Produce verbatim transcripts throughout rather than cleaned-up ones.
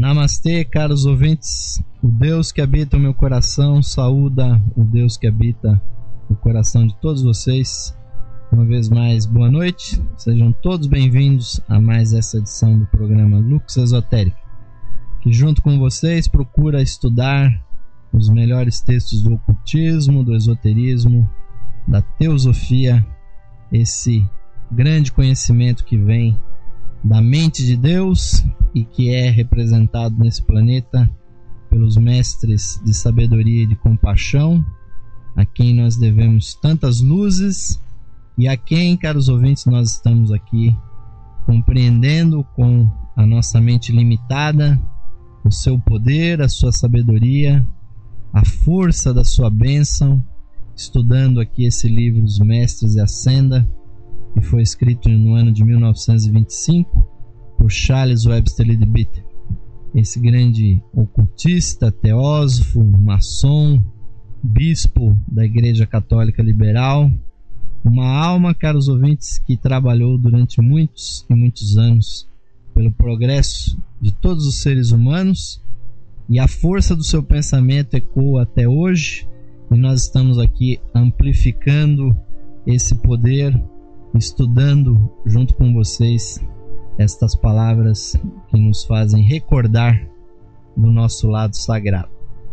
Namastê, caros ouvintes. O Deus que habita o meu coração saúda o Deus que habita o coração de todos vocês. Uma vez mais, boa noite. Sejam todos bem-vindos a mais essa edição do programa Lux Esotérica, que junto com vocês procura estudar os melhores textos do ocultismo, do esoterismo, da teosofia, esse grande conhecimento que vem da mente de Deus e que é representado nesse planeta pelos mestres de sabedoria e de compaixão, a quem nós devemos tantas luzes e a quem, caros ouvintes, nós estamos aqui compreendendo com a nossa mente limitada o seu poder, a sua sabedoria, a força da sua bênção, estudando aqui esse livro Os Mestres e a Senda, que foi escrito no ano de mil novecentos e vinte e cinco por Charles Webster Leadbeater, esse grande ocultista, teósofo, maçom, bispo da Igreja Católica Liberal, uma alma, caros ouvintes, que trabalhou durante muitos e muitos anos pelo progresso de todos os seres humanos, e a força do seu pensamento ecoa até hoje, e nós estamos aqui amplificando esse poder, estudando junto com vocês estas palavras que nos fazem recordar do nosso lado sagrado.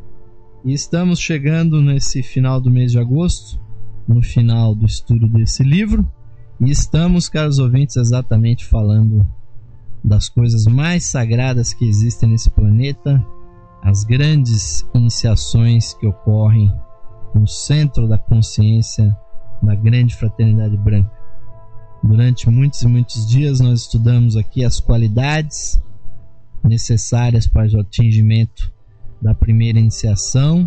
E estamos chegando nesse final do mês de agosto, no final do estudo desse livro, e estamos, caros ouvintes, exatamente falando das coisas mais sagradas que existem nesse planeta, as grandes iniciações que ocorrem no centro da consciência da grande fraternidade branca. Durante muitos e muitos dias nós estudamos aqui as qualidades necessárias para o atingimento da primeira iniciação,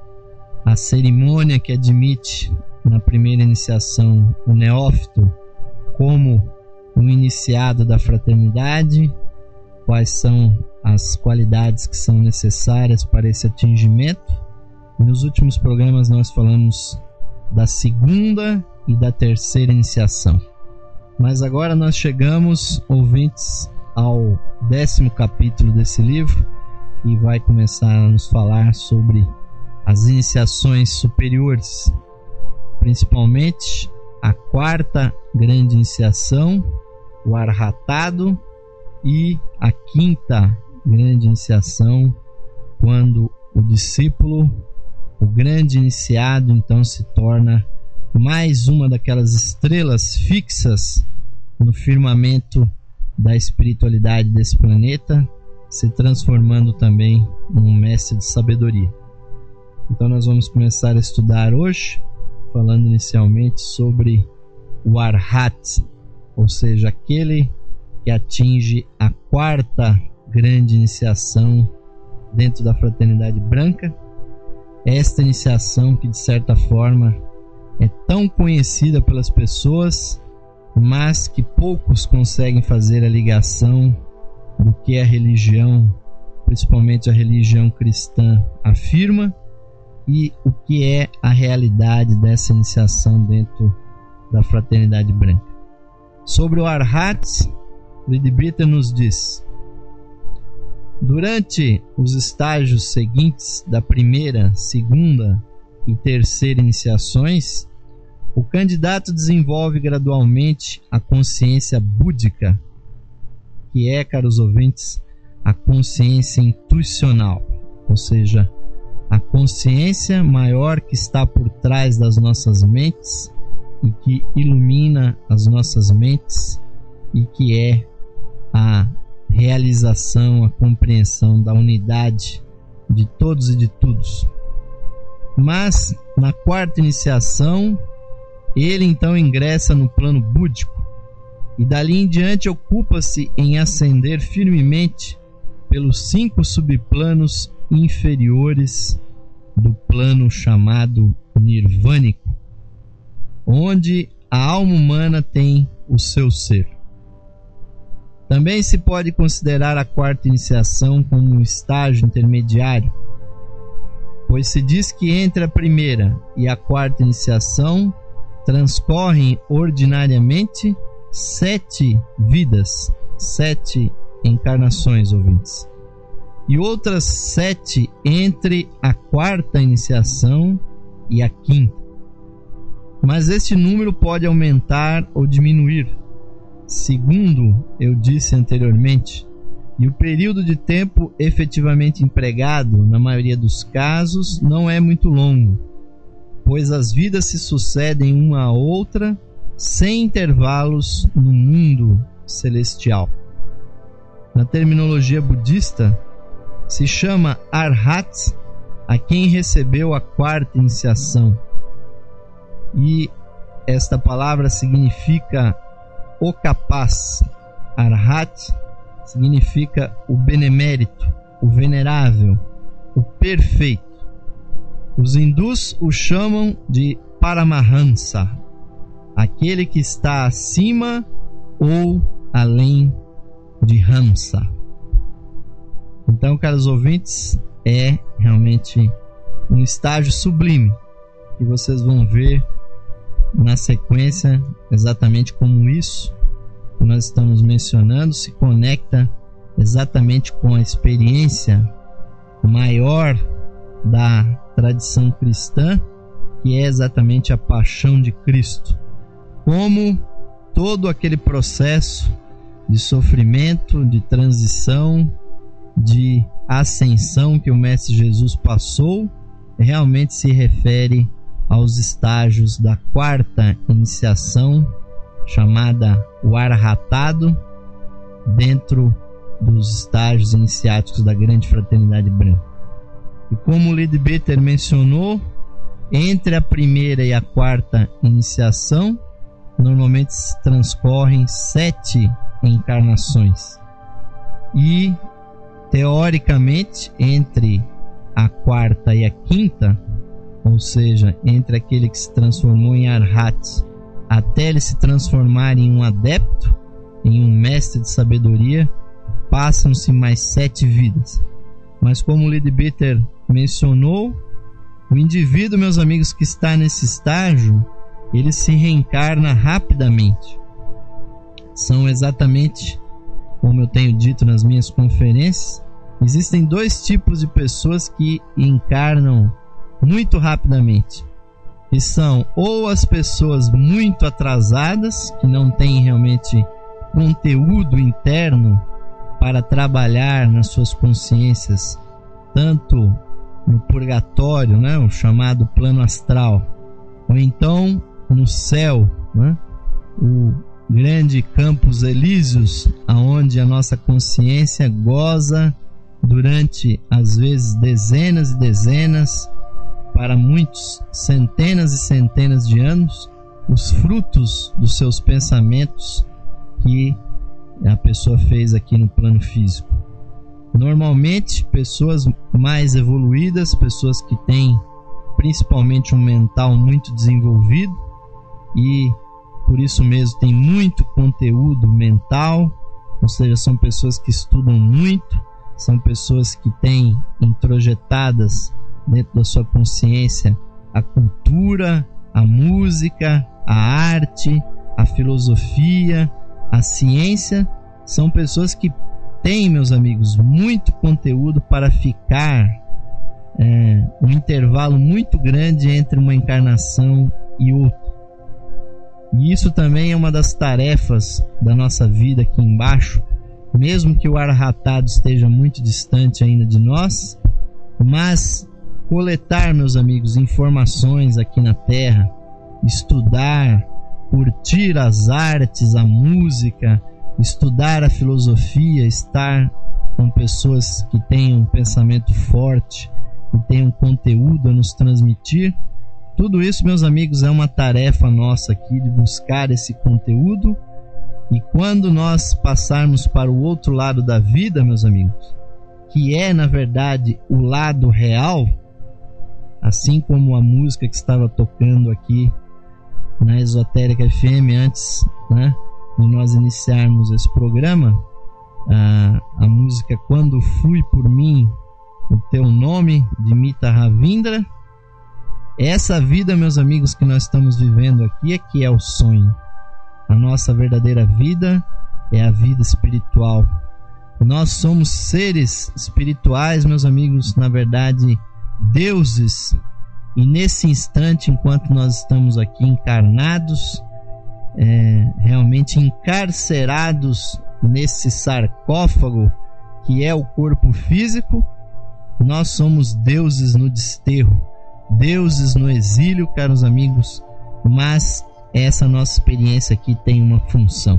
a cerimônia que admite na primeira iniciação o neófito como um iniciado da fraternidade, quais são as qualidades que são necessárias para esse atingimento. E nos últimos programas nós falamos da segunda e da terceira iniciação. Mas agora nós chegamos, ouvintes, ao décimo capítulo desse livro, que vai começar a nos falar sobre as iniciações superiores, principalmente a quarta grande iniciação, o arhatado, e a quinta grande iniciação, quando o discípulo, o grande iniciado, então se torna mais uma daquelas estrelas fixas no firmamento da espiritualidade desse planeta, se transformando também num mestre de sabedoria. Então nós vamos começar a estudar hoje, falando inicialmente sobre o Arhat, ou seja, aquele que atinge a quarta grande iniciação dentro da fraternidade branca. Esta iniciação que, de certa forma, é tão conhecida pelas pessoas, mas que poucos conseguem fazer a ligação do que a religião, principalmente a religião cristã, afirma e o que é a realidade dessa iniciação dentro da fraternidade branca. Sobre o Arhat, Leadbeater nos diz: durante os estágios seguintes da primeira, segunda e terceira iniciações, o candidato desenvolve gradualmente a consciência búdica, que é, caros ouvintes, a consciência intuicional, ou seja, a consciência maior que está por trás das nossas mentes e que ilumina as nossas mentes e que é a realização, a compreensão da unidade de todos e de todos. Mas na quarta iniciação, ele então ingressa no plano búdico e dali em diante ocupa-se em ascender firmemente pelos cinco subplanos inferiores do plano chamado nirvânico, onde a alma humana tem o seu ser. Também se pode considerar a quarta iniciação como um estágio intermediário, pois se diz que entre a primeira e a quarta iniciação transcorrem ordinariamente sete vidas, sete encarnações, ouvintes. e outras sete entre a quarta iniciação e a quinta. Mas este número pode aumentar ou diminuir, segundo eu disse anteriormente, e o período de tempo efetivamente empregado, na maioria dos casos, não é muito longo, pois as vidas se sucedem uma a outra sem intervalos no mundo celestial. Na terminologia budista, se chama Arhat a quem recebeu a quarta iniciação. E esta palavra significa o capaz. Arhat significa o benemérito, o venerável, o perfeito. Os hindus o chamam de Paramahansa, aquele que está acima ou além de Hamsa. Então, caros ouvintes, é realmente um estágio sublime que vocês vão ver na sequência, exatamente como isso que nós estamos mencionando se conecta exatamente com a experiência maior da tradição cristã, que é exatamente a paixão de Cristo. Como todo aquele processo de sofrimento, de transição, de ascensão que o Mestre Jesus passou, realmente se refere aos estágios da quarta iniciação, chamada o Arhatado, dentro dos estágios iniciáticos da Grande Fraternidade Branca. E como o Leadbeater mencionou, entre a primeira e a quarta iniciação, normalmente transcorrem sete encarnações. E, teoricamente, entre a quarta e a quinta, ou seja, entre aquele que se transformou em Arhat até ele se transformar em um adepto, em um mestre de sabedoria, passam-se mais sete vidas. Mas como o Leadbeater mencionou, o indivíduo, meus amigos, que está nesse estágio, ele se reencarna rapidamente. São exatamente, como eu tenho dito nas minhas conferências, existem dois tipos de pessoas que encarnam muito rapidamente, que são ou as pessoas muito atrasadas, que não têm realmente conteúdo interno para trabalhar nas suas consciências, tanto no purgatório, né, o chamado plano astral, ou então no céu, né, o grande campos elíseos, aonde a nossa consciência goza durante, às vezes, dezenas e dezenas, para muitos, centenas e centenas de anos, os frutos dos seus pensamentos que a pessoa fez aqui no plano físico. Normalmente, pessoas mais evoluídas, pessoas que têm principalmente um mental muito desenvolvido e por isso mesmo tem muito conteúdo mental, ou seja, são pessoas que estudam muito, são pessoas que têm introjetadas dentro da sua consciência a cultura, a música, a arte, a filosofia, a ciência. São pessoas que têm, meus amigos, muito conteúdo para ficar é, um intervalo muito grande entre uma encarnação e outra. E isso também é uma das tarefas da nossa vida aqui embaixo, mesmo que o Arhatado esteja muito distante ainda de nós, mas coletar, meus amigos, informações aqui na Terra, estudar, curtir as artes, a música, estudar a filosofia, estar com pessoas que têm um pensamento forte, que têm um conteúdo a nos transmitir. Tudo isso, meus amigos, é uma tarefa nossa aqui de buscar esse conteúdo. E quando nós passarmos para o outro lado da vida, meus amigos, que é, na verdade, o lado real, assim como a música que estava tocando aqui na Esotérica F M antes, né, de nós iniciarmos esse programa, a, a música Quando Fui Por Mim, o Teu Nome, de Mita Ravindra. Essa vida, meus amigos, que nós estamos vivendo aqui é que é o sonho. A nossa verdadeira vida é a vida espiritual, Nós somos seres espirituais, meus amigos, na verdade, deuses. E nesse instante, enquanto nós estamos aqui encarnados, é, realmente encarcerados nesse sarcófago que é o corpo físico, nós somos deuses no desterro, deuses no exílio, caros amigos, mas essa nossa experiência aqui tem uma função,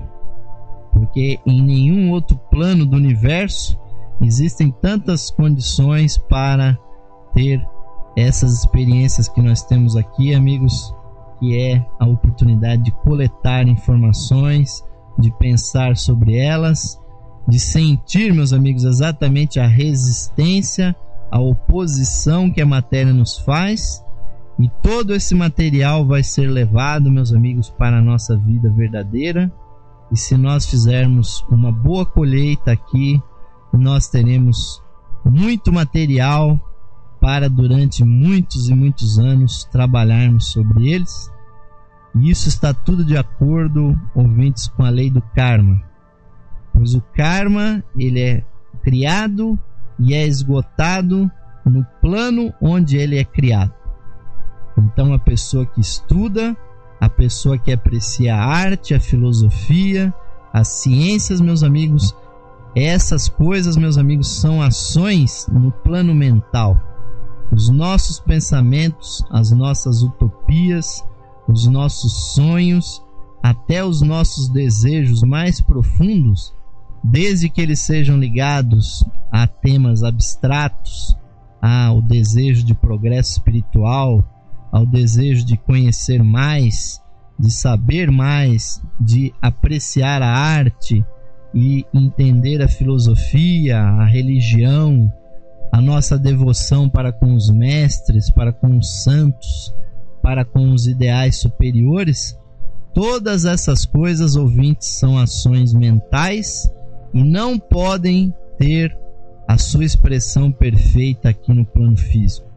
porque em nenhum outro plano do universo existem tantas condições para ter essas experiências que nós temos aqui, amigos, que é a oportunidade de coletar informações, de pensar sobre elas, de sentir, meus amigos, exatamente a resistência, a oposição que a matéria nos faz, e todo esse material vai ser levado, meus amigos, para a nossa vida verdadeira. E se nós fizermos uma boa colheita aqui, nós teremos muito material para durante muitos e muitos anos trabalharmos sobre eles. E isso está tudo de acordo, ouvintes, com a lei do karma. Pois o karma, ele é criado e é esgotado no plano onde ele é criado. Então a pessoa que estuda, a pessoa que aprecia a arte, a filosofia, as ciências, meus amigos, essas coisas, meus amigos, são ações no plano mental. Os nossos pensamentos, as nossas utopias, os nossos sonhos, até os nossos desejos mais profundos, desde que eles sejam ligados a temas abstratos, ao desejo de progresso espiritual, ao desejo de conhecer mais, de saber mais, de apreciar a arte e entender a filosofia, a religião, a nossa devoção para com os mestres, para com os santos, para com os ideais superiores. Todas essas coisas, ouvintes, são ações mentais e não podem ter a sua expressão perfeita aqui no plano físico.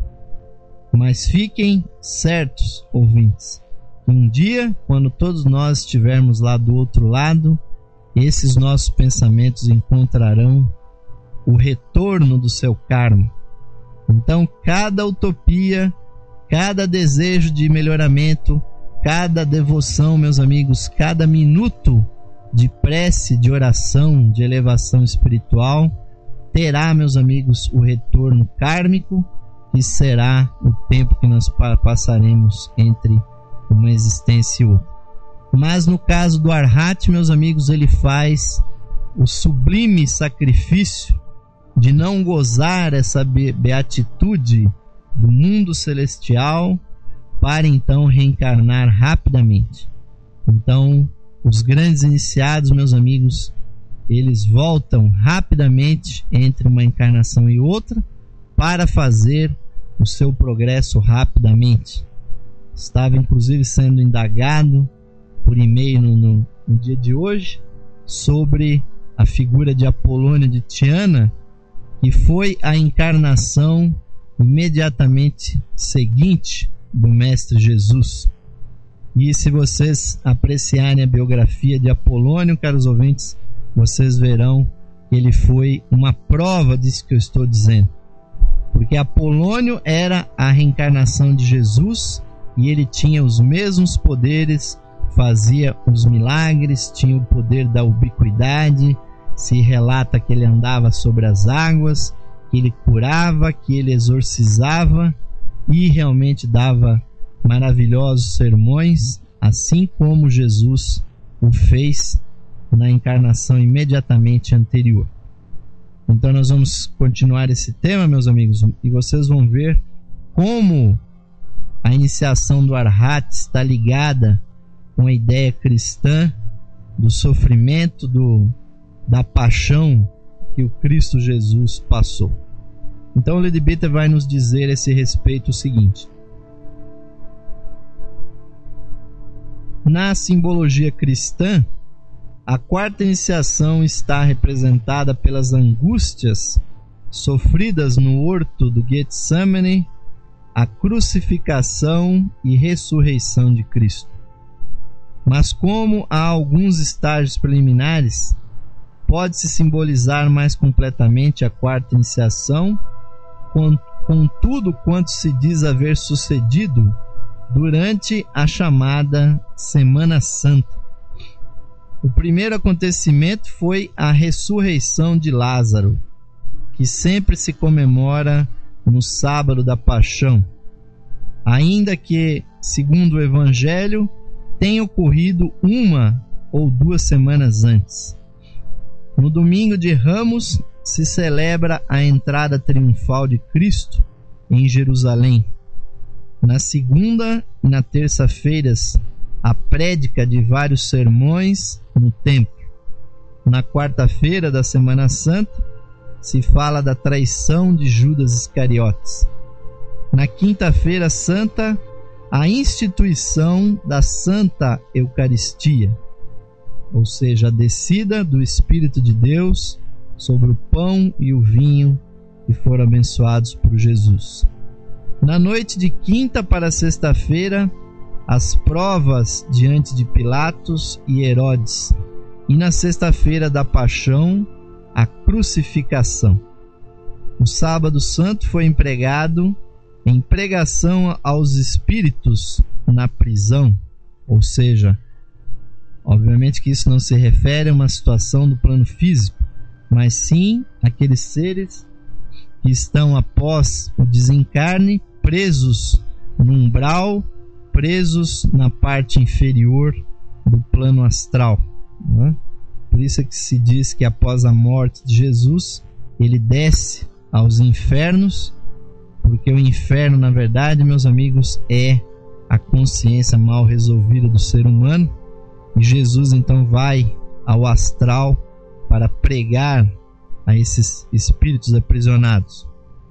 Mas fiquem certos, ouvintes, que um dia, quando todos nós estivermos lá do outro lado, esses nossos pensamentos encontrarão o retorno do seu karma. Então, cada utopia, cada desejo de melhoramento, cada devoção, meus amigos, cada minuto de prece, de oração, de elevação espiritual, terá, meus amigos, o retorno kármico, que será o tempo que nós passaremos entre uma existência e outra. Mas no caso do Arhat, meus amigos, ele faz o sublime sacrifício de não gozar essa beatitude do mundo celestial para então reencarnar rapidamente. Então, os grandes iniciados, meus amigos, eles voltam rapidamente entre uma encarnação e outra para fazer o seu progresso rapidamente. Estava inclusive sendo indagado por e-mail no, no, no dia de hoje sobre a figura de Apolônio de Tiana, que foi a encarnação imediatamente seguinte do Mestre Jesus. E se vocês apreciarem a biografia de Apolônio, caros ouvintes, vocês verão que ele foi uma prova disso que eu estou dizendo. Porque Apolônio era a reencarnação de Jesus e ele tinha os mesmos poderes, fazia os milagres, tinha o poder da ubiquidade. Se relata que ele andava sobre as águas, que ele curava, que ele exorcizava e realmente dava maravilhosos sermões, assim como Jesus o fez na encarnação imediatamente anterior. Então nós vamos continuar esse tema, meus amigos, e vocês vão ver como a iniciação do Arhat está ligada com a ideia cristã do sofrimento, do, da paixão que o Cristo Jesus passou. Então o Leadbeater vai nos dizer a esse respeito o seguinte: na simbologia cristã, a quarta iniciação está representada pelas angústias sofridas no horto do Getsemane, a crucificação e ressurreição de Cristo. Mas como há alguns estágios preliminares, pode-se simbolizar mais completamente a quarta iniciação, com, com tudo quanto se diz haver sucedido durante a chamada Semana Santa. O primeiro acontecimento foi a ressurreição de Lázaro, que sempre se comemora no sábado da Paixão, ainda que, segundo o Evangelho, tenha ocorrido uma ou duas semanas antes. No domingo de Ramos se celebra a entrada triunfal de Cristo em Jerusalém. Na segunda e na terça-feiras, a prédica de vários sermões no templo. Na quarta-feira da Semana Santa, se fala da traição de Judas Iscariotes. Na quinta-feira santa, a instituição da Santa Eucaristia, ou seja, a descida do Espírito de Deus sobre o pão e o vinho que foram abençoados por Jesus. Na noite de quinta para sexta-feira, as provas diante de Pilatos e Herodes, e na sexta-feira da Paixão, a crucificação. O sábado santo foi empregado em pregação aos espíritos na prisão, ou seja, obviamente que isso não se refere a uma situação do plano físico, mas sim aqueles seres que estão após o desencarne presos no umbral, presos na parte inferior do plano astral, né? Por isso é que se diz que após a morte de Jesus, ele desce aos infernos, porque o inferno, na verdade, meus amigos, é a consciência mal resolvida do ser humano, e Jesus então vai ao astral para pregar a esses espíritos aprisionados.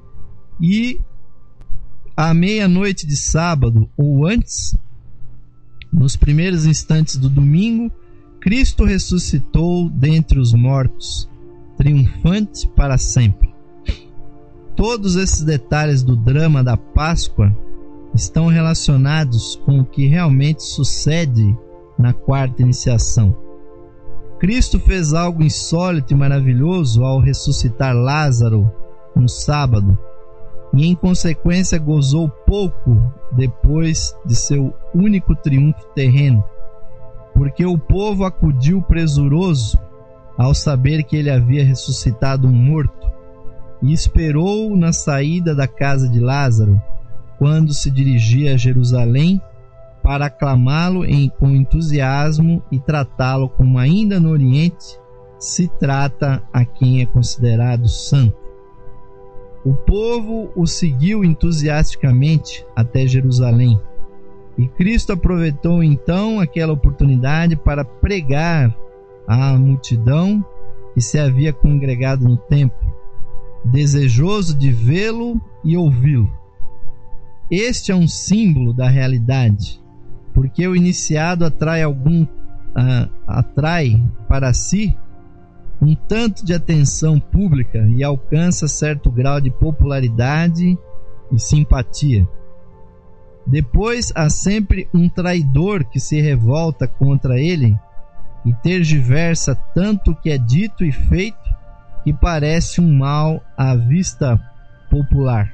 E à meia-noite de sábado ou antes, nos primeiros instantes do domingo, Cristo ressuscitou dentre os mortos, triunfante para sempre. Todos esses detalhes do drama da Páscoa estão relacionados com o que realmente sucede na quarta iniciação. Cristo fez algo insólito e maravilhoso ao ressuscitar Lázaro no sábado, e em consequência gozou pouco depois de seu único triunfo terreno, porque o povo acudiu presuroso ao saber que ele havia ressuscitado um morto, e esperou na saída da casa de Lázaro, quando se dirigia a Jerusalém, para aclamá-lo em, com entusiasmo e tratá-lo como ainda no Oriente se trata a quem é considerado santo. O povo o seguiu entusiasticamente até Jerusalém, e Cristo aproveitou então aquela oportunidade para pregar à multidão que se havia congregado no templo, desejoso de vê-lo e ouvi-lo. Este é um símbolo da realidade, porque o iniciado atrai algum uh, atrai para si um tanto de atenção pública e alcança certo grau de popularidade e simpatia. Depois há sempre um traidor que se revolta contra ele e tergiversa tanto o que é dito e feito que parece um mal à vista popular.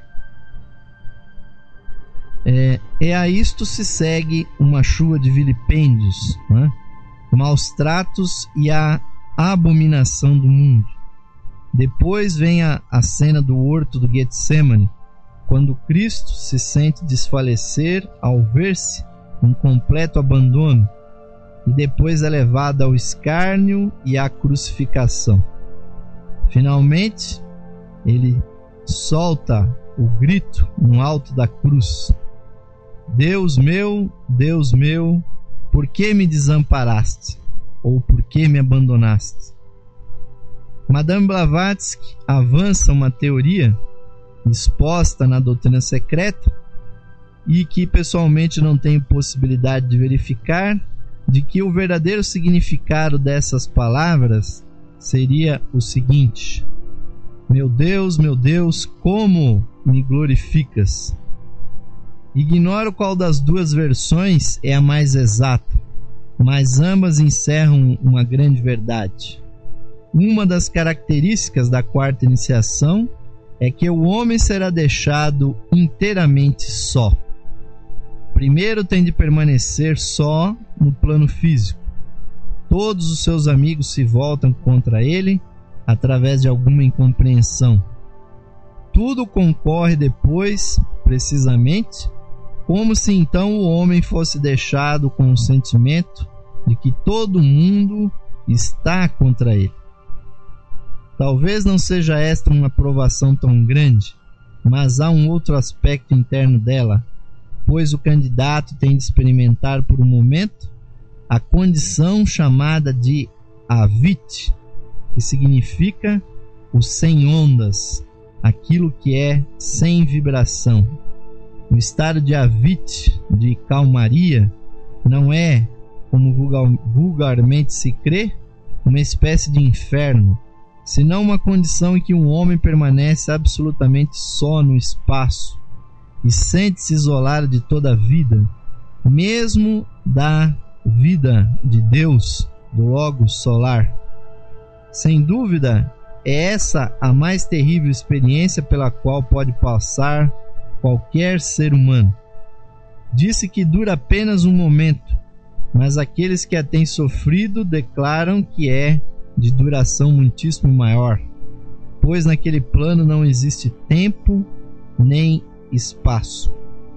É, e a isto se segue uma chuva de vilipêndios, né? Maus tratos e a abominação do mundo. Depois vem a, a cena do horto do Getsemane, quando Cristo se sente desfalecer ao ver-se em completo abandono, e depois é levado ao escárnio e à crucificação. Finalmente, ele solta o grito no alto da cruz: Deus meu, Deus meu, por que me desamparaste? Ou por que me abandonaste? Madame Blavatsky avança uma teoria exposta na doutrina secreta e que pessoalmente não tenho possibilidade de verificar, de que o verdadeiro significado dessas palavras seria o seguinte: meu Deus, meu Deus, como me glorificas. Ignoro qual das duas versões é a mais exata, mas ambas encerram uma grande verdade. Uma das características da quarta iniciação é que o homem será deixado inteiramente só. Primeiro tem de permanecer só no plano físico. Todos os seus amigos se voltam contra ele através de alguma incompreensão. Tudo concorre depois, precisamente, como se então o homem fosse deixado com o sentimento de que todo mundo está contra ele. Talvez não seja esta uma provação tão grande, mas há um outro aspecto interno dela, pois o candidato tem de experimentar por um momento a condição chamada de avit, que significa o sem ondas, aquilo que é sem vibração. O estado de avit, de calmaria, não é, como vulgar, vulgarmente se crê, uma espécie de inferno, senão uma condição em que um homem permanece absolutamente só no espaço e sente-se isolado de toda a vida, mesmo da vida de Deus, do Logos solar. Sem dúvida, é essa a mais terrível experiência pela qual pode passar qualquer ser humano. Disse que dura apenas um momento, mas aqueles que a têm sofrido declaram que é de duração muitíssimo maior, pois naquele plano não existe tempo nem espaço.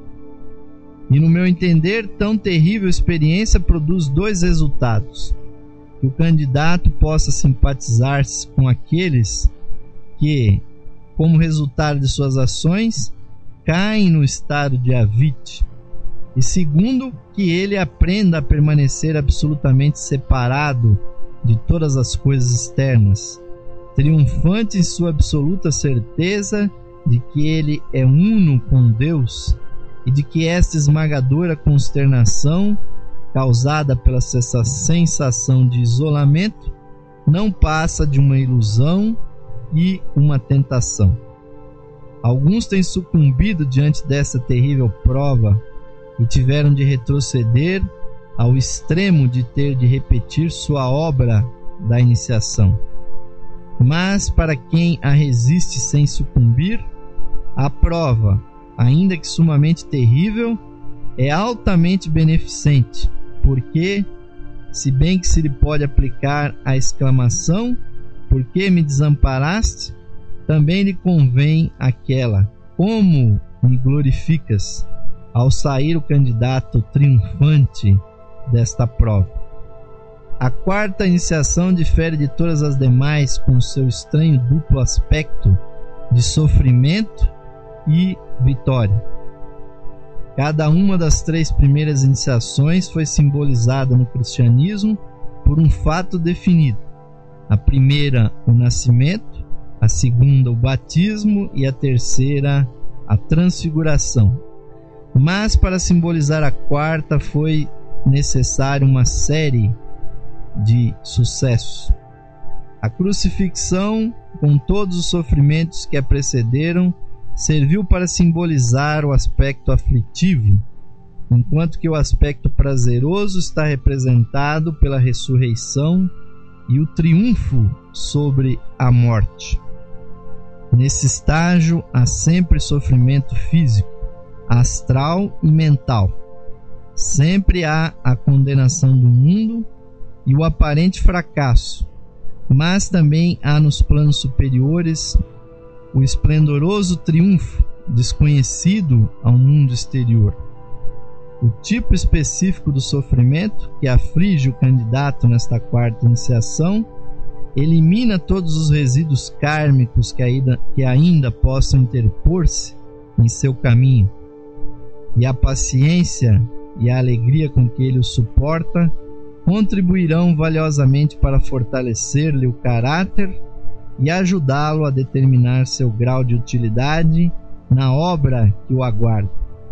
E no meu entender, tão terrível experiência produz dois resultados: que o candidato possa simpatizar-se com aqueles que, como resultado de suas ações, caem no estado de avit, e segundo, que ele aprenda a permanecer absolutamente separado de todas as coisas externas, triunfante em sua absoluta certeza de que ele é uno com Deus e de que esta esmagadora consternação causada pela sensação de isolamento não passa de uma ilusão e uma tentação. Alguns têm sucumbido diante dessa terrível prova e tiveram de retroceder ao extremo de ter de repetir sua obra da iniciação. Mas para quem a resiste sem sucumbir, a prova, ainda que sumamente terrível, é altamente beneficente, porque, se bem que se lhe pode aplicar a exclamação "Por que me desamparaste?", também lhe convém aquela "Como me glorificas?", ao sair o candidato triunfante desta prova. A quarta iniciação difere de todas as demais com seu estranho duplo aspecto de sofrimento e vitória. Cada uma das três primeiras iniciações foi simbolizada no cristianismo por um fato definido: a primeira, o nascimento; a segunda, o batismo; e a terceira, a transfiguração. Mas para simbolizar a quarta foi necessária uma série de sucessos. A crucifixão, com todos os sofrimentos que a precederam, serviu para simbolizar o aspecto aflitivo, enquanto que o aspecto prazeroso está representado pela ressurreição e o triunfo sobre a morte. Nesse estágio há sempre sofrimento físico, astral e mental. Sempre há a condenação do mundo e o aparente fracasso, mas também há nos planos superiores o esplendoroso triunfo desconhecido ao mundo exterior. O tipo específico do sofrimento que aflige o candidato nesta quarta iniciação elimina todos os resíduos kármicos que ainda, que ainda possam interpor-se em seu caminho, e a paciência e a alegria com que ele o suporta contribuirão valiosamente para fortalecer-lhe o caráter e ajudá-lo a determinar seu grau de utilidade na obra que o aguarda.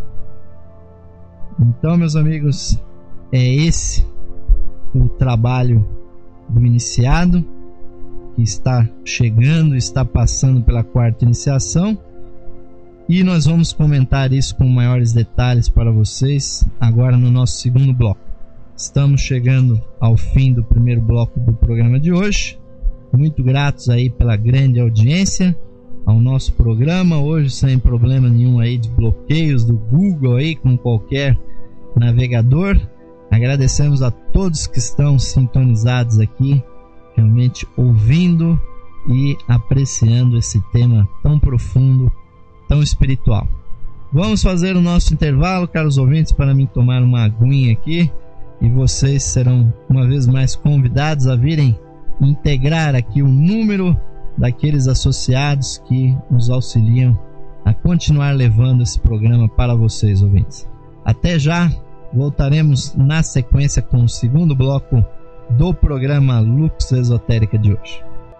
Então, meus amigos, é esse o trabalho do iniciado que está chegando, está passando pela quarta iniciação, e nós vamos comentar isso com maiores detalhes para vocês agora no nosso segundo bloco. Estamos chegando ao fim do primeiro bloco do programa de hoje muito gratos aí pela grande audiência ao nosso programa, hoje sem problema nenhum aí de bloqueios do Google aí com qualquer navegador. Agradecemos a todos que estão sintonizados aqui, realmente ouvindo e apreciando esse tema tão profundo, tão espiritual. Vamos fazer o nosso intervalo, caros ouvintes, para mim tomar uma aguinha aqui, e vocês serão uma vez mais convidados a virem integrar aqui o número daqueles associados que nos auxiliam a continuar levando esse programa para vocês, ouvintes. Até já, voltaremos na sequência com o segundo bloco do programa Lux Esotérica de hoje.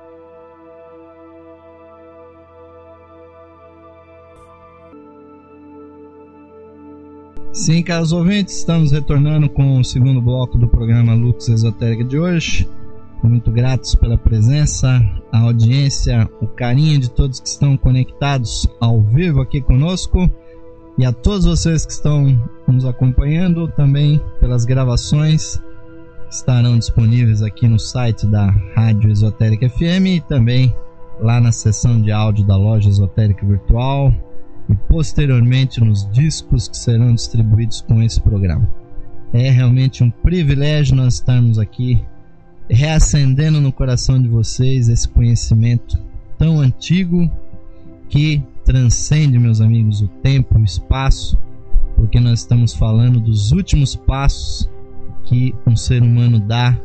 Sim, caros ouvintes, estamos retornando com o segundo bloco do programa Lux Esotérica de hoje. Muito gratos pela presença, a audiência, o carinho de todos que estão conectados ao vivo aqui conosco, e a todos vocês que estão nos acompanhando também pelas gravações que estarão disponíveis aqui no site da Rádio Esotérica F M e também lá na seção de áudio da Loja Esotérica Virtual e posteriormente nos discos que serão distribuídos com esse programa. É realmente um privilégio nós estarmos aqui reacendendo no coração de vocês esse conhecimento tão antigo que transcende, meus amigos, o tempo e o espaço, porque nós estamos falando dos últimos passos que um ser humano dá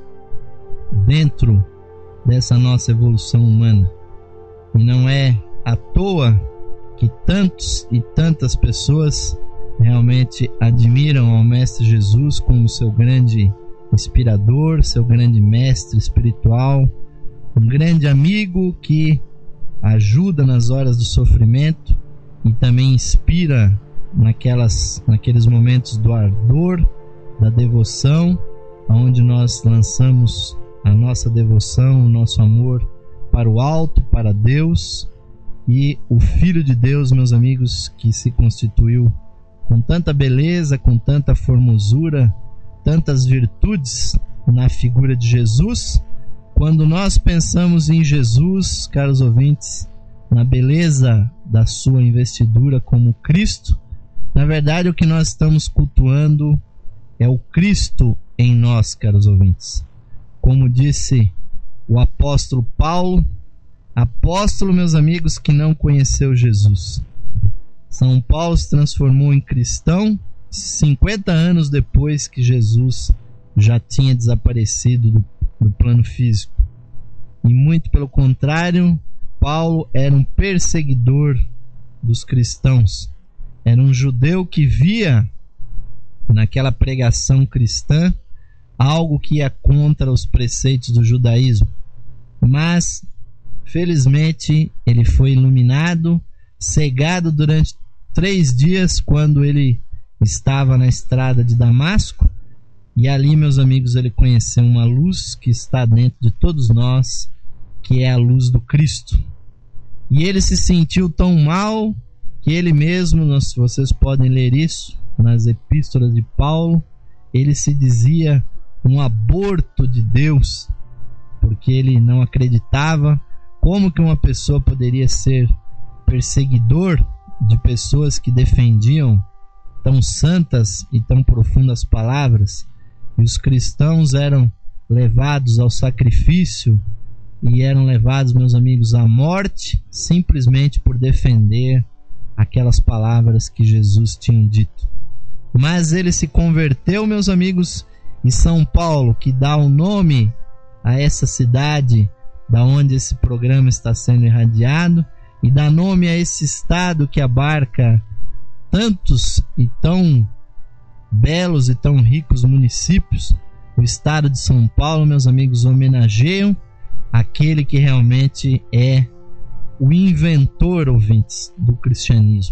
dentro dessa nossa evolução humana. E não é à toa que tantos e tantas pessoas realmente admiram ao Mestre Jesus como seu grande inspirador, seu grande mestre espiritual, um grande amigo que ajuda nas horas do sofrimento e também inspira naquelas, naqueles momentos do ardor, da devoção, onde nós lançamos a nossa devoção, o nosso amor para o alto, para Deus. E o Filho de Deus, meus amigos, que se constituiu com tanta beleza, com tanta formosura, tantas virtudes na figura de Jesus. Quando nós pensamos em Jesus, caros ouvintes, na beleza da sua investidura como Cristo, na verdade o que nós estamos cultuando é o Cristo em nós, caros ouvintes. Como disse o apóstolo Paulo, apóstolo, meus amigos, que não conheceu Jesus. São Paulo se transformou em cristão cinquenta anos depois que Jesus já tinha desaparecido do, do plano físico. E muito pelo contrário, Paulo era um perseguidor dos cristãos. Era um judeu que via naquela pregação cristã algo que ia contra os preceitos do judaísmo. Mas felizmente ele foi iluminado, cegado durante três dias quando ele estava na estrada de Damasco, e ali, meus amigos, ele conheceu uma luz que está dentro de todos nós, que é a luz do Cristo. E ele se sentiu tão mal que ele mesmo, nós, vocês podem ler isso nas epístolas de Paulo, ele se dizia um aborto de Deus, porque ele não acreditava como que uma pessoa poderia ser perseguidor de pessoas que defendiam tão santas e tão profundas palavras, e os cristãos eram levados ao sacrifício e eram levados, meus amigos, à morte, simplesmente por defender aquelas palavras que Jesus tinha dito. Mas ele se converteu, meus amigos, e São Paulo, que dá o nome a essa cidade da onde esse programa está sendo irradiado, e dá nome a esse estado que abarca tantos e tão belos e tão ricos municípios. O estado de São Paulo, meus amigos, homenageiam aquele que realmente é o inventor, ouvintes, do cristianismo,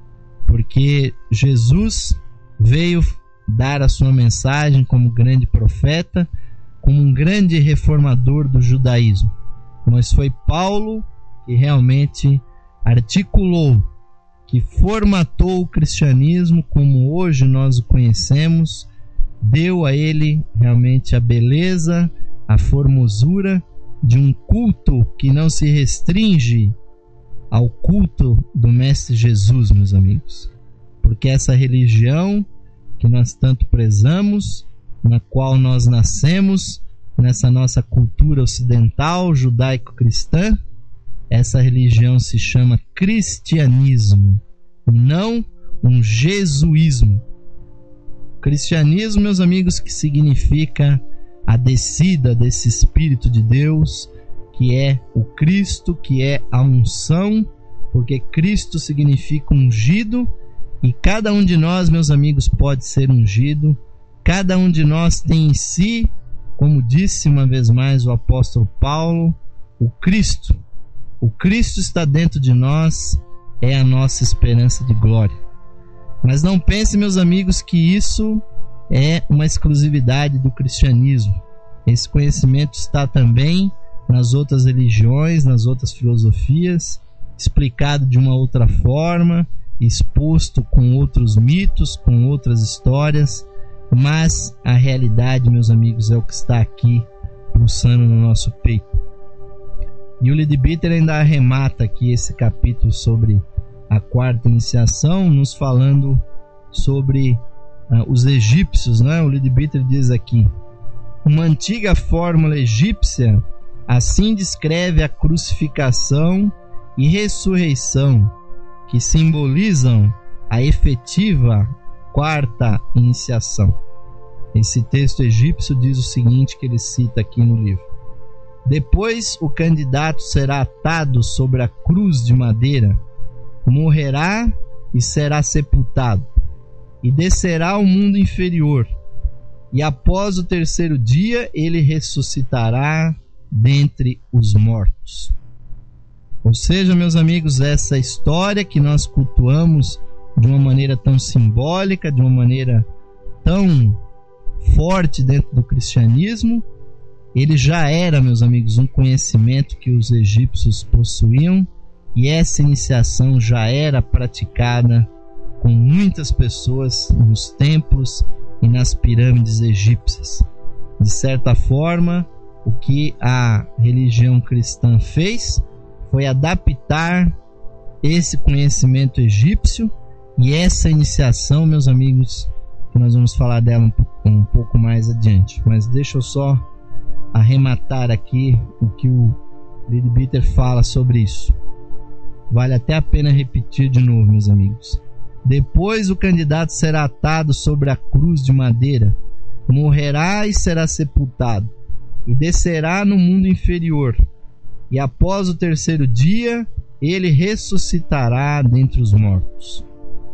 porque Jesus veio dar a sua mensagem como grande profeta, como um grande reformador do judaísmo. Mas foi Paulo que realmente articulou, que formatou o cristianismo como hoje nós o conhecemos, deu a ele realmente a beleza, a formosura de um culto que não se restringe ao culto do Mestre Jesus, meus amigos. Porque essa religião que nós tanto prezamos, na qual nós nascemos, nessa nossa cultura ocidental, judaico-cristã, essa religião se chama cristianismo, não um jesuísmo. Cristianismo, meus amigos, que significa a descida desse Espírito de Deus, que é o Cristo, que é a unção, porque Cristo significa ungido, e cada um de nós, meus amigos, pode ser ungido. Cada um de nós tem em si, como disse uma vez mais o apóstolo Paulo, o Cristo. O Cristo está dentro de nós, é a nossa esperança de glória. Mas não pense, meus amigos, que isso é uma exclusividade do cristianismo. Esse conhecimento está também nas outras religiões, nas outras filosofias, explicado de uma outra forma, exposto com outros mitos, com outras histórias, mas a realidade, meus amigos, é o que está aqui pulsando no nosso peito. E o Leadbeater ainda arremata aqui esse capítulo sobre a quarta iniciação, nos falando sobre uh, os egípcios, né? O Leadbeater diz aqui: uma antiga fórmula egípcia assim descreve a crucificação e ressurreição, que simbolizam a efetiva quarta iniciação. Esse texto egípcio diz o seguinte, que ele cita aqui no livro: depois o candidato será atado sobre a cruz de madeira, morrerá e será sepultado, e descerá ao mundo inferior, e após o terceiro dia ele ressuscitará dentre os mortos. Ou seja, meus amigos, essa história que nós cultuamos de uma maneira tão simbólica, de uma maneira tão forte dentro do cristianismo, ele já era, meus amigos, um conhecimento que os egípcios possuíam, e essa iniciação já era praticada com muitas pessoas nos templos e nas pirâmides egípcias. De certa forma, o que a religião cristã fez foi adaptar esse conhecimento egípcio e essa iniciação, meus amigos, que nós vamos falar dela um, um pouco mais adiante. Mas deixa eu só arrematar aqui o que o Leadbeater fala sobre isso. Vale até a pena repetir de novo, meus amigos. Depois o candidato será atado sobre a cruz de madeira, morrerá e será sepultado, e descerá no mundo inferior, e após o terceiro dia ele ressuscitará dentre os mortos.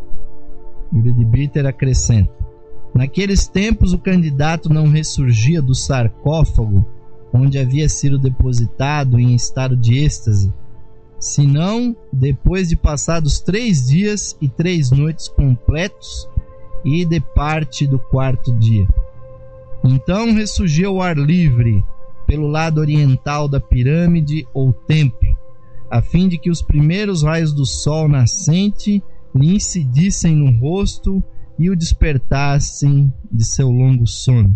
E o Leadbeater acrescenta: naqueles tempos o candidato não ressurgia do sarcófago onde havia sido depositado em estado de êxtase, senão depois de passados três dias e três noites completos e de parte do quarto dia. Então ressurgia ao ar livre pelo lado oriental da pirâmide ou templo, a fim de que os primeiros raios do sol nascente lhe incidissem no rosto e o despertassem de seu longo sono.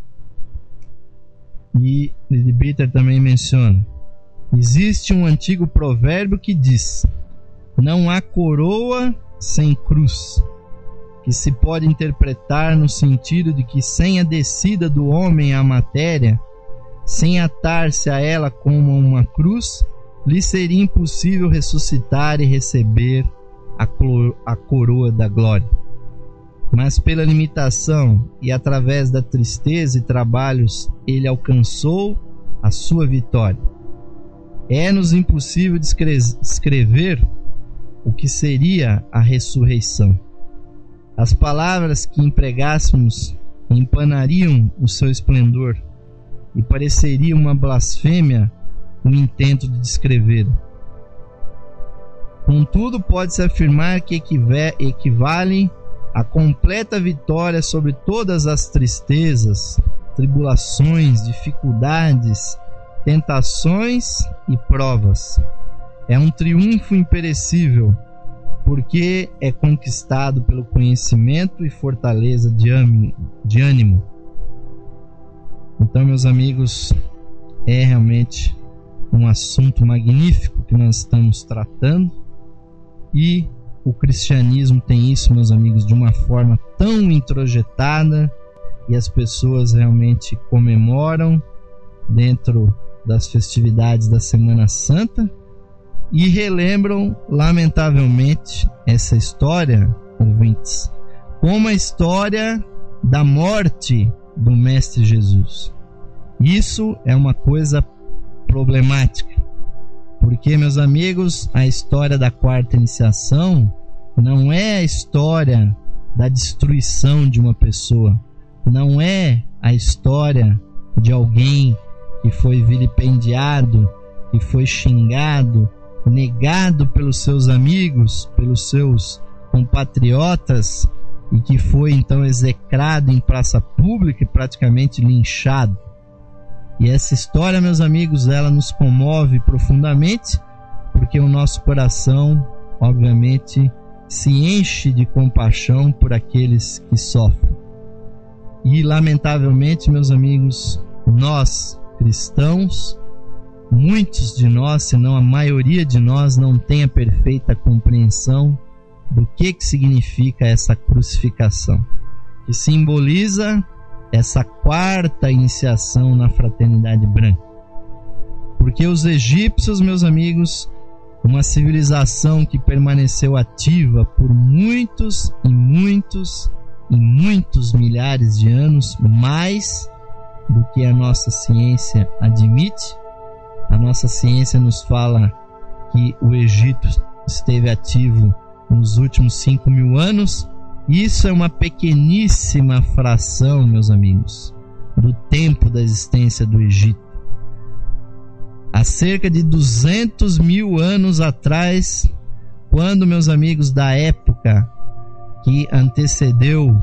E Leadbeater também menciona: existe um antigo provérbio que diz: não há coroa sem cruz, que se pode interpretar no sentido de que sem a descida do homem à matéria, sem atar-se a ela como uma cruz, lhe seria impossível ressuscitar e receber a, coro- a coroa da glória. Mas pela limitação e através da tristeza e trabalhos ele alcançou a sua vitória. É-nos impossível descrever o que seria a ressurreição. As palavras que empregássemos empanariam o seu esplendor, e pareceria uma blasfêmia o intento de descrever. Contudo, pode-se afirmar que equivale a completa vitória sobre todas as tristezas, tribulações, dificuldades, tentações e provas. É um triunfo imperecível, porque é conquistado pelo conhecimento e fortaleza de ânimo. Então, meus amigos, é realmente um assunto magnífico que nós estamos tratando, e o cristianismo tem isso, meus amigos, de uma forma tão introjetada, e as pessoas realmente comemoram dentro das festividades da Semana Santa e relembram, lamentavelmente, essa história, ouvintes, como a história da morte do Mestre Jesus. Isso é uma coisa problemática, porque, meus amigos, a história da quarta iniciação não é a história da destruição de uma pessoa, não é a história de alguém que foi vilipendiado, que foi xingado, negado pelos seus amigos, pelos seus compatriotas, e que foi então execrado em praça pública e praticamente linchado. E essa história, meus amigos, ela nos comove profundamente, porque o nosso coração, obviamente, se enche de compaixão por aqueles que sofrem. E, lamentavelmente, meus amigos, nós, cristãos, muitos de nós, se não a maioria de nós, não tem a perfeita compreensão do que, que significa essa crucificação, que simboliza essa quarta iniciação na fraternidade branca. Porque os egípcios, meus amigos, uma civilização que permaneceu ativa por muitos e muitos e muitos milhares de anos, mais do que a nossa ciência admite. A nossa ciência nos fala que o Egito esteve ativo nos últimos cinco mil anos. Isso é uma pequeníssima fração, meus amigos, do tempo da existência do Egito. Há cerca de duzentos mil anos atrás, quando, meus amigos, da época que antecedeu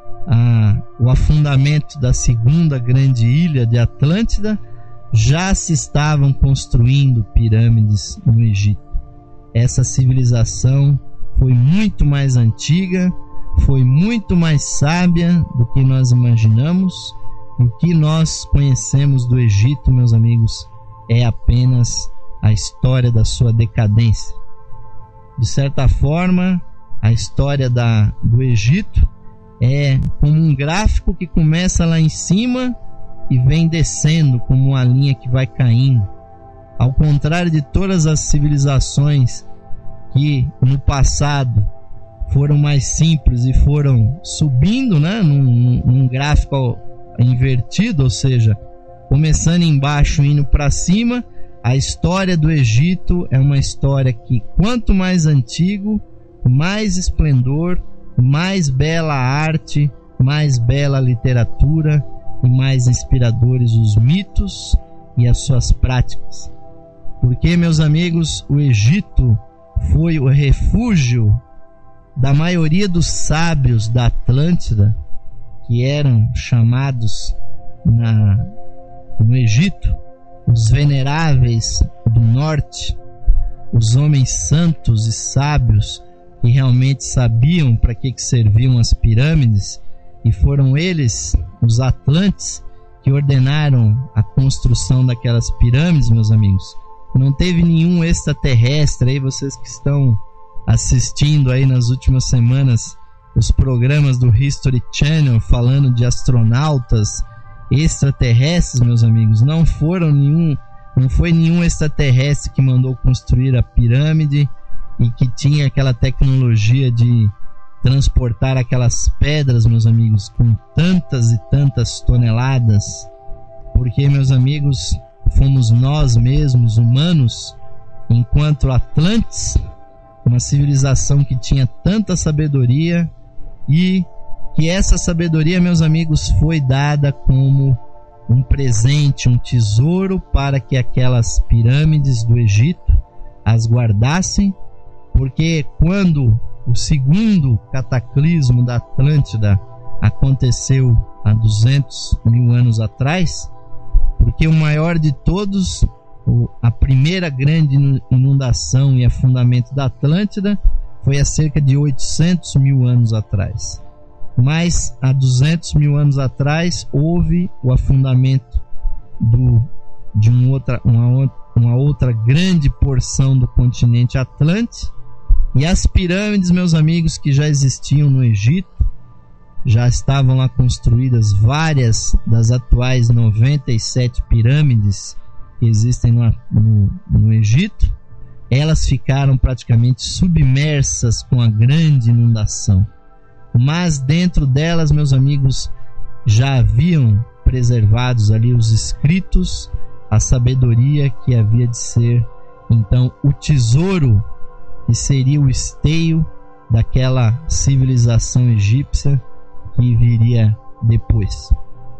a, o afundamento da segunda grande ilha de Atlântida, já se estavam construindo pirâmides no Egito. Essa civilização foi muito mais antiga, foi muito mais sábia do que nós imaginamos. E o que nós conhecemos do Egito, meus amigos, é apenas a história da sua decadência. De certa forma, a história da, do Egito é como um gráfico que começa lá em cima e vem descendo como uma linha que vai caindo. Ao contrário de todas as civilizações que no passado foram mais simples e foram subindo, né, num, num gráfico invertido, ou seja, começando embaixo e indo para cima, a história do Egito é uma história que, quanto mais antigo, mais esplendor, mais bela arte, mais bela literatura e mais inspiradores os mitos e as suas práticas. Porque, meus amigos, o Egito foi o refúgio da maioria dos sábios da Atlântida, que eram chamados na, no Egito os veneráveis do norte, os homens santos e sábios que realmente sabiam para que, que serviam as pirâmides, e foram eles, os Atlantes, que ordenaram a construção daquelas pirâmides, meus amigos. Não teve nenhum extraterrestre aí, vocês que estão assistindo aí nas últimas semanas os programas do History Channel falando de astronautas extraterrestres, meus amigos, não foram nenhum, não foi nenhum extraterrestre que mandou construir a pirâmide e que tinha aquela tecnologia de transportar aquelas pedras, meus amigos, com tantas e tantas toneladas, porque, meus amigos, fomos nós mesmos, humanos, enquanto Atlantes, uma civilização que tinha tanta sabedoria, e que essa sabedoria, meus amigos, foi dada como um presente, um tesouro, para que aquelas pirâmides do Egito as guardassem, porque quando o segundo cataclismo da Atlântida aconteceu há duzentos mil anos atrás, porque o maior de todos, a primeira grande inundação e afundamento da Atlântida, foi há cerca de oitocentos mil anos atrás. Mas há duzentos mil anos atrás houve o afundamento do, de um outra, uma, uma outra grande porção do continente Atlântico. E as pirâmides, meus amigos, que já existiam no Egito, já estavam lá construídas várias das atuais noventa e sete pirâmides que existem no, no, no Egito. Elas ficaram praticamente submersas com a grande inundação. Mas dentro delas, meus amigos, já haviam preservados ali os escritos, a sabedoria que havia de ser, então, o tesouro que seria o esteio daquela civilização egípcia que viria depois.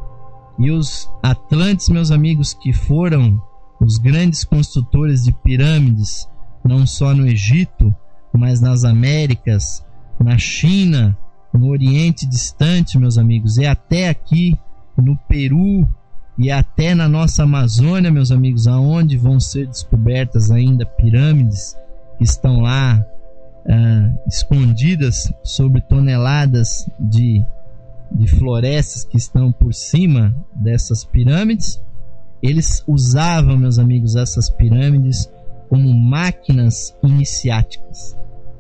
E os atlantes, meus amigos, que foram os grandes construtores de pirâmides, não só no Egito, mas nas Américas, na China, no Oriente Distante, meus amigos, e até aqui no Peru e até na nossa Amazônia, meus amigos, aonde vão ser descobertas ainda pirâmides que estão lá ah, escondidas sobre toneladas de, de florestas que estão por cima dessas pirâmides. Eles usavam, meus amigos, essas pirâmides como máquinas iniciáticas.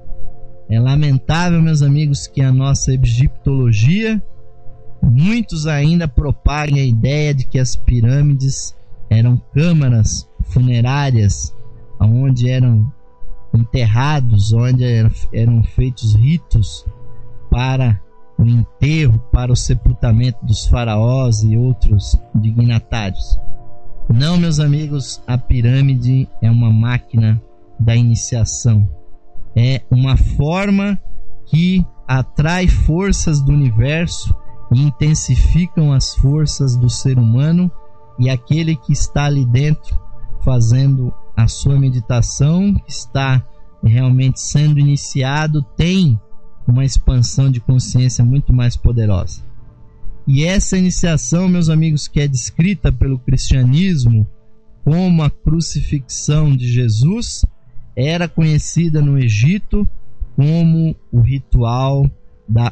É lamentável, meus amigos, que a nossa egiptologia, muitos ainda propaguem a ideia de que as pirâmides eram câmaras funerárias, onde eram enterrados, onde eram feitos ritos para o enterro, para o sepultamento dos faraós e outros dignatários. Não, meus amigos, a pirâmide é uma máquina da iniciação. É uma forma que atrai forças do universo e intensificam as forças do ser humano, e aquele que está ali dentro fazendo a sua meditação, que está realmente sendo iniciado, tem uma expansão de consciência muito mais poderosa. E essa iniciação, meus amigos, que é descrita pelo cristianismo como a crucifixão de Jesus, era conhecida no Egito como o ritual da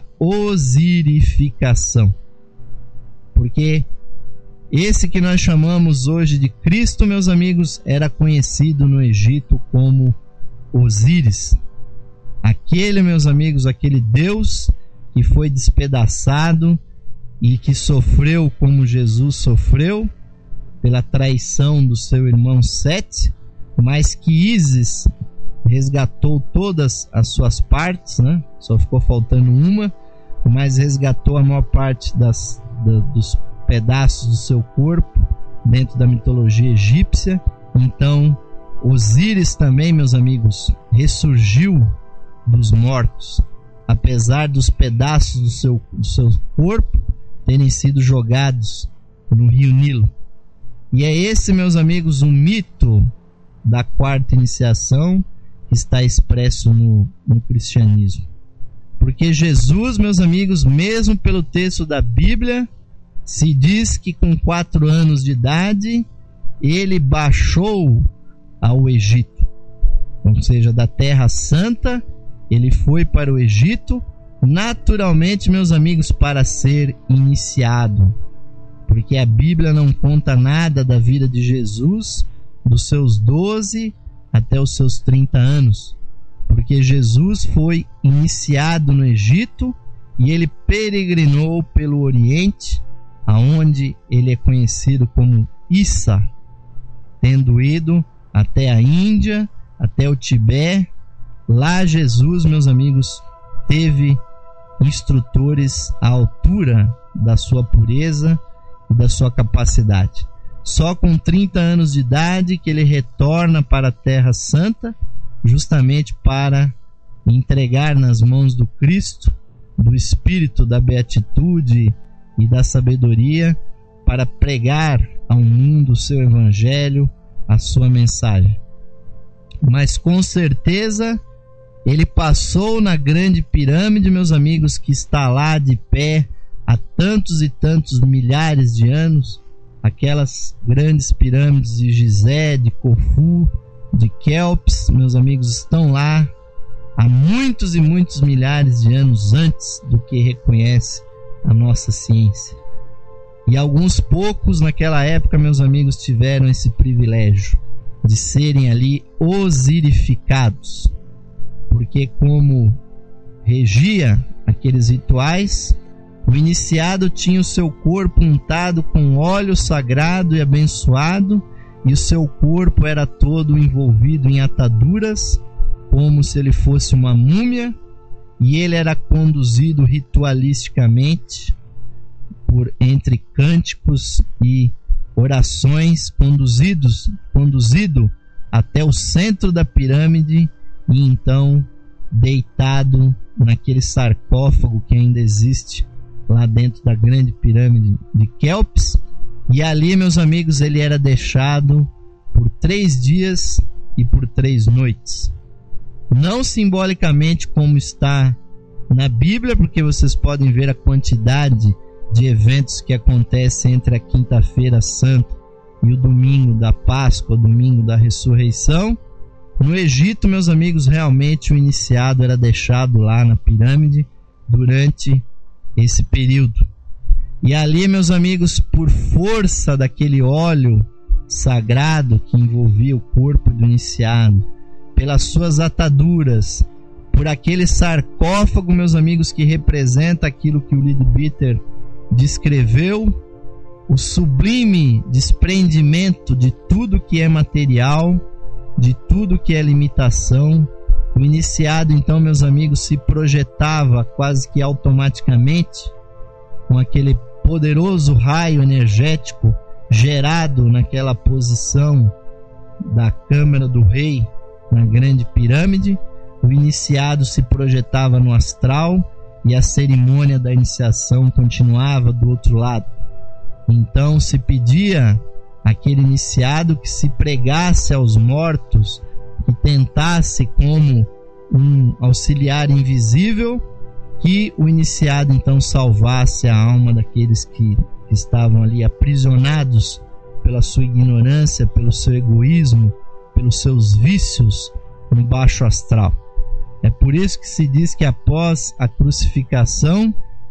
osirificação. Porque esse que nós chamamos hoje de Cristo, meus amigos, era conhecido no Egito como Osíris. Aquele, meus amigos, aquele Deus que foi despedaçado e que sofreu como Jesus sofreu pela traição do seu irmão Sete, mas que Ísis resgatou todas as suas partes, né? Só ficou faltando uma, mas resgatou a maior parte das, da, dos pedaços do seu corpo dentro da mitologia egípcia. Então Osíris também, meus amigos, ressurgiu dos mortos, apesar dos pedaços do seu, do seu corpo terem sido jogados no rio Nilo. E é esse, meus amigos, o mito da quarta iniciação que está expresso no, no cristianismo. Porque Jesus, meus amigos, mesmo pelo texto da Bíblia, se diz que com quatro anos de idade ele baixou ao Egito, ou seja, da Terra Santa ele foi para o Egito, naturalmente, meus amigos, para ser iniciado, porque a Bíblia não conta nada da vida de Jesus dos seus doze até os seus trinta anos, porque Jesus foi iniciado no Egito e ele peregrinou pelo Oriente, aonde ele é conhecido como Issa, tendo ido até a Índia, até o Tibete. Lá Jesus, meus amigos, teve instrutores à altura da sua pureza e da sua capacidade. Só com trinta anos de idade que ele retorna para a Terra Santa, justamente para entregar nas mãos do Cristo, do Espírito da Beatitude e da Sabedoria, para pregar ao mundo o seu Evangelho, a sua mensagem. Mas com certeza ele passou na grande pirâmide, meus amigos, que está lá de pé há tantos e tantos milhares de anos, aquelas grandes pirâmides de Gizé, de Khufu, de Kelps, meus amigos, estão lá há muitos e muitos milhares de anos antes do que reconhece a nossa ciência. E alguns poucos naquela época, meus amigos, tiveram esse privilégio. de serem ali osirificados, porque como regia aqueles rituais, o iniciado tinha o seu corpo untado com óleo sagrado e abençoado, e o seu corpo era todo envolvido em ataduras, como se ele fosse uma múmia, e ele era conduzido ritualisticamente por entre cânticos e orações, conduzidos, conduzido até o centro da pirâmide e então deitado naquele sarcófago que ainda existe lá dentro da grande pirâmide de Quéops. E ali, meus amigos, ele era deixado por três dias e por três noites. Não simbolicamente como está na Bíblia, porque vocês podem ver a quantidade de eventos que acontecem entre a quinta-feira santa e o domingo da Páscoa, o domingo da ressurreição. No Egito, meus amigos, realmente o iniciado era deixado lá na pirâmide durante esse período. E ali, meus amigos, por força daquele óleo sagrado que envolvia o corpo do iniciado, pelas suas ataduras, por aquele sarcófago, meus amigos, que representa aquilo que o Leadbeater descreveu, o sublime desprendimento de tudo que é material, de tudo que é limitação. O iniciado, então, meus amigos, se projetava quase que automaticamente com aquele poderoso raio energético gerado naquela posição da câmara do rei na grande pirâmide. O iniciado se projetava no astral e a cerimônia da iniciação continuava do outro lado. Então se pedia àquele iniciado que se pregasse aos mortos, que tentasse como um auxiliar invisível, que o iniciado então salvasse a alma daqueles que estavam ali aprisionados pela sua ignorância, pelo seu egoísmo, pelos seus vícios no baixo astral. É por isso que se diz que após a crucificação,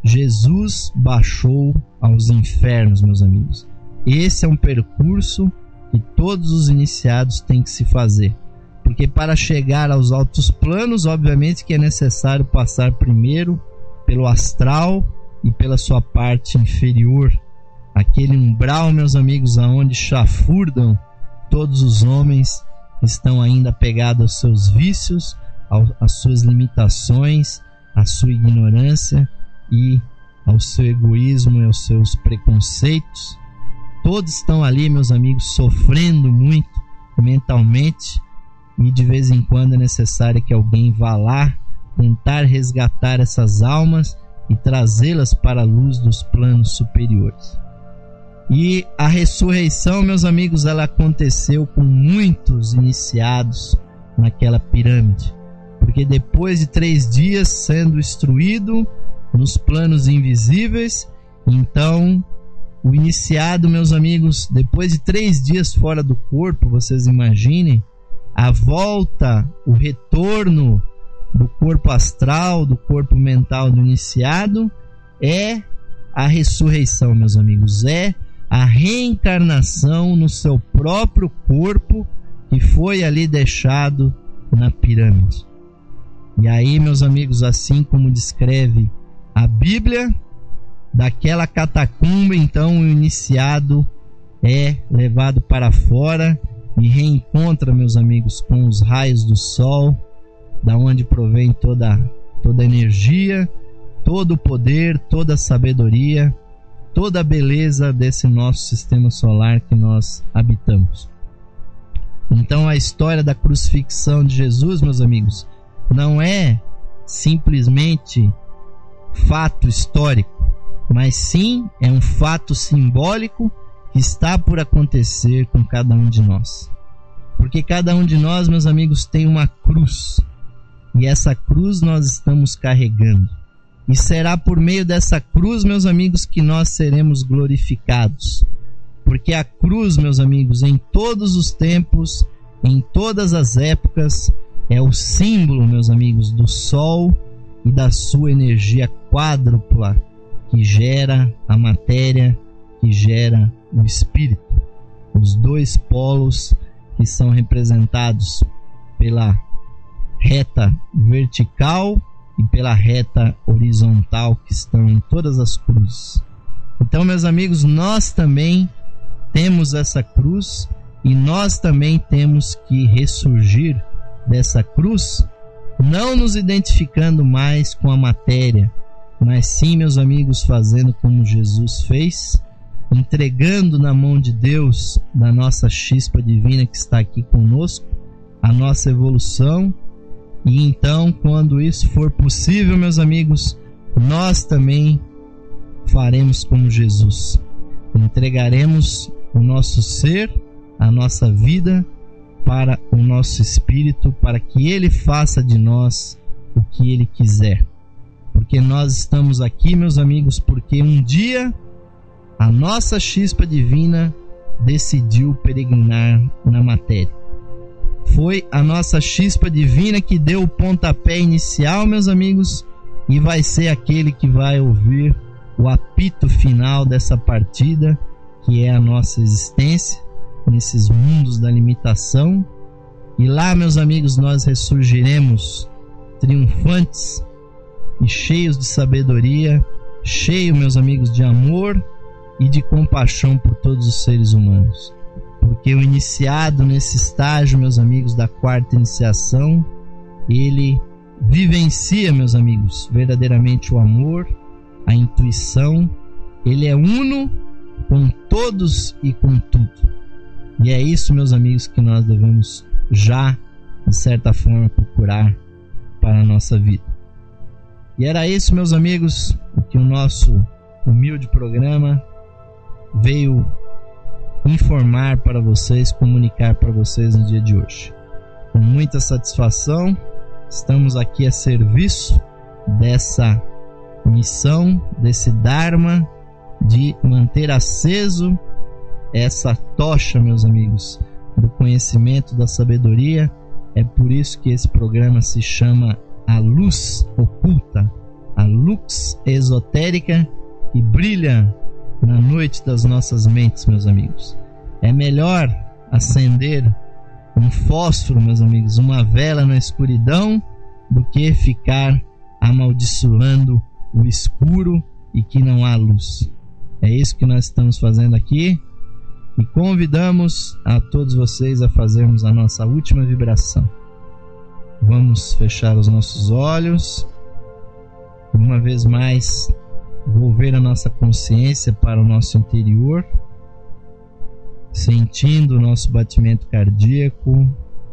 Jesus baixou aos infernos, meus amigos. Esse é um percurso que todos os iniciados têm que se fazer. Porque para chegar aos altos planos, obviamente que é necessário passar primeiro pelo astral e pela sua parte inferior. Aquele umbral, meus amigos, aonde chafurdam todos os homens que estão ainda apegados aos seus vícios, às suas limitações, à sua ignorância e ao seu egoísmo e aos seus preconceitos. Todos estão ali, meus amigos, sofrendo muito mentalmente, e de vez em quando é necessário que alguém vá lá tentar resgatar essas almas e trazê-las para a luz dos planos superiores. E a ressurreição, meus amigos, ela aconteceu com muitos iniciados naquela pirâmide, porque depois de três dias sendo instruído nos planos invisíveis, então o iniciado, meus amigos, depois de três dias fora do corpo, vocês imaginem a volta, o retorno do corpo astral, do corpo mental do iniciado, é a ressurreição, meus amigos, é a reencarnação no seu próprio corpo que foi ali deixado na pirâmide. E aí, meus amigos, assim como descreve a Bíblia, daquela catacumba, então o iniciado é levado para fora e reencontra, meus amigos, com os raios do sol, da onde provém toda, toda a energia, todo o poder, toda a sabedoria, toda a beleza desse nosso sistema solar que nós habitamos. Então a história da crucifixão de Jesus, meus amigos, não é simplesmente fato histórico, mas sim é um fato simbólico que está por acontecer com cada um de nós. Porque cada um de nós, meus amigos, tem uma cruz, e essa cruz nós estamos carregando. E será por meio dessa cruz, meus amigos, que nós seremos glorificados. Porque a cruz, meus amigos, em todos os tempos, em todas as épocas, é o símbolo, meus amigos, do sol e da sua energia quádrupla, que gera a matéria, que gera o espírito. Os dois polos que são representados pela reta vertical e pela reta horizontal que estão em todas as cruzes. Então, meus amigos, nós também temos essa cruz e nós também temos que ressurgir dessa cruz, não nos identificando mais com a matéria, mas sim, meus amigos, fazendo como Jesus fez, entregando na mão de Deus, da nossa chispa divina que está aqui conosco, a nossa evolução. E então, quando isso for possível, meus amigos, nós também faremos como Jesus. Entregaremos o nosso ser, a nossa vida, para o nosso espírito, para que ele faça de nós o que ele quiser. Porque nós estamos aqui, meus amigos, porque um dia a nossa chispa divina decidiu peregrinar na matéria. Foi a nossa chispa divina que deu o pontapé inicial, meus amigos, e vai ser aquele que vai ouvir o apito final dessa partida, que é a nossa existência nesses mundos da limitação. E lá, meus amigos, nós ressurgiremos triunfantes e cheios de sabedoria, cheios, meus amigos, de amor e de compaixão por todos os seres humanos. Porque o iniciado nesse estágio, meus amigos, da quarta iniciação, ele vivencia, meus amigos, verdadeiramente o amor, a intuição. Ele é uno com todos e com tudo. E é isso, meus amigos, que nós devemos já, de certa forma, procurar para a nossa vida. E era isso, meus amigos, o que o nosso humilde programa veio informar para vocês, comunicar para vocês no dia de hoje. Com muita satisfação, estamos aqui a serviço dessa missão, desse Dharma, de manter aceso essa tocha, meus amigos, do conhecimento, da sabedoria. É por isso que esse programa se chama A Luz Oculta, a lux esotérica que brilha na noite das nossas mentes, meus amigos. É melhor acender um fósforo, meus amigos, uma vela na escuridão, do que ficar amaldiçoando o escuro e que não há luz. É isso que nós estamos fazendo aqui, e convidamos a todos vocês a fazermos a nossa última vibração. Vamos fechar os nossos olhos, uma vez mais volver a nossa consciência para o nosso interior, sentindo o nosso batimento cardíaco,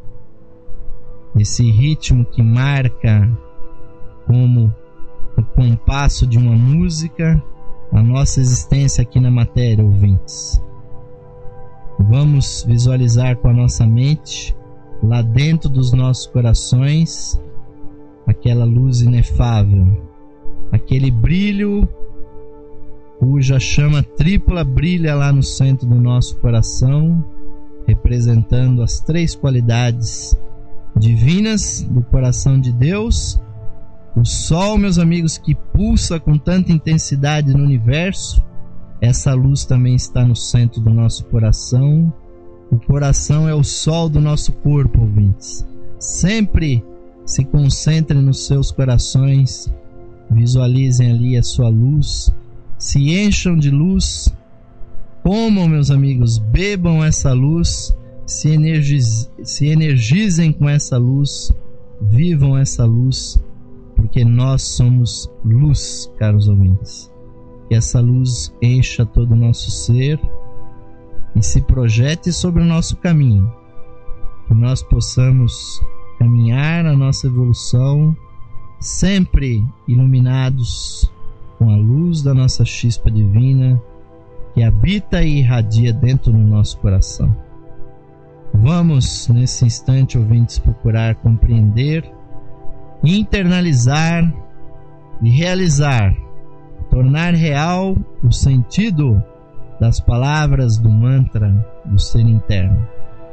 esse ritmo que marca como o compasso de uma música a nossa existência aqui na matéria, ouvintes. Vamos visualizar com a nossa mente, lá dentro dos nossos corações, aquela luz inefável, aquele brilho cuja chama tripla brilha lá no centro do nosso coração, representando as três qualidades divinas do coração de Deus. O Sol, meus amigos, que pulsa com tanta intensidade no universo, essa luz também está no centro do nosso coração. O coração é o sol do nosso corpo, ouvintes. Sempre se concentrem nos seus corações, visualizem ali a sua luz, se encham de luz, comam, meus amigos, bebam essa luz, se, energiz... se energizem com essa luz, vivam essa luz, porque nós somos luz, caros ouvintes. Que essa luz encha todo o nosso ser e se projete sobre o nosso caminho, que nós possamos caminhar a nossa evolução sempre iluminados com a luz da nossa chispa divina que habita e irradia dentro do nosso coração. Vamos, nesse instante, ouvintes, procurar compreender, internalizar e realizar, tornar real o sentido das palavras do mantra do ser interno.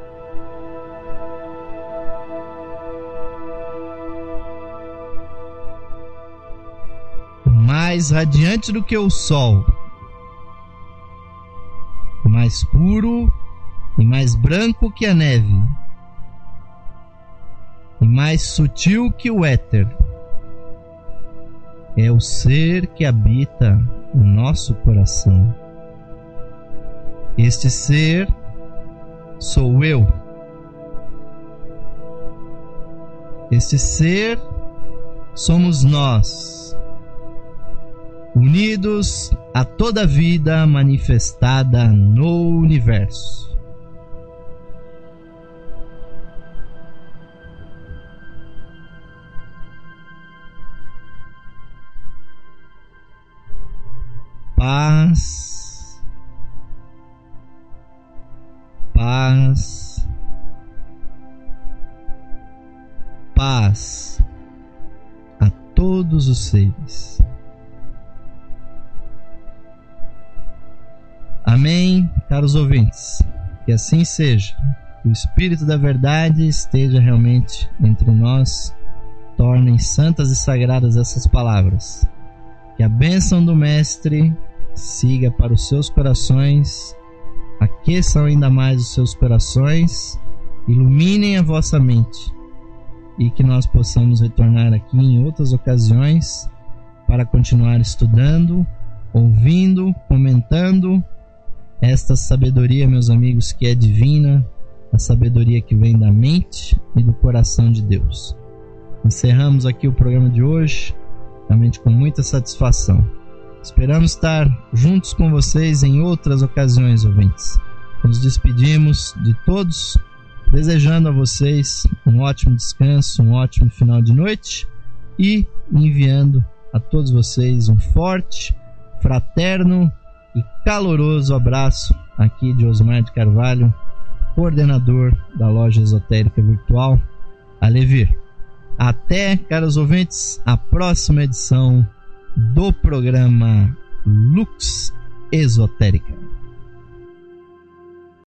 Mais radiante do que o sol, mais puro e mais branco que a neve, e mais sutil que o éter, é o ser que habita o nosso coração. Este ser sou eu. Este ser somos nós, unidos a toda a vida manifestada no universo. Paz, paz, paz a todos os seres. Amém, caros ouvintes, que assim seja. Que o Espírito da Verdade esteja realmente entre nós, tornem santas e sagradas essas palavras. Que a bênção do Mestre siga para os seus corações, aqueçam ainda mais os seus corações, iluminem a vossa mente, e que nós possamos retornar aqui em outras ocasiões para continuar estudando, ouvindo, comentando esta sabedoria, meus amigos, que é divina, a sabedoria que vem da mente e do coração de Deus. Encerramos aqui o programa de hoje, realmente com muita satisfação. Esperamos estar juntos com vocês em outras ocasiões, ouvintes. Nos despedimos de todos, desejando a vocês um ótimo descanso, um ótimo final de noite e enviando a todos vocês um forte, fraterno e caloroso abraço aqui de Osmar de Carvalho, coordenador da loja esotérica virtual Alevir. Até, caros ouvintes, a próxima edição do programa Lux Esotérica.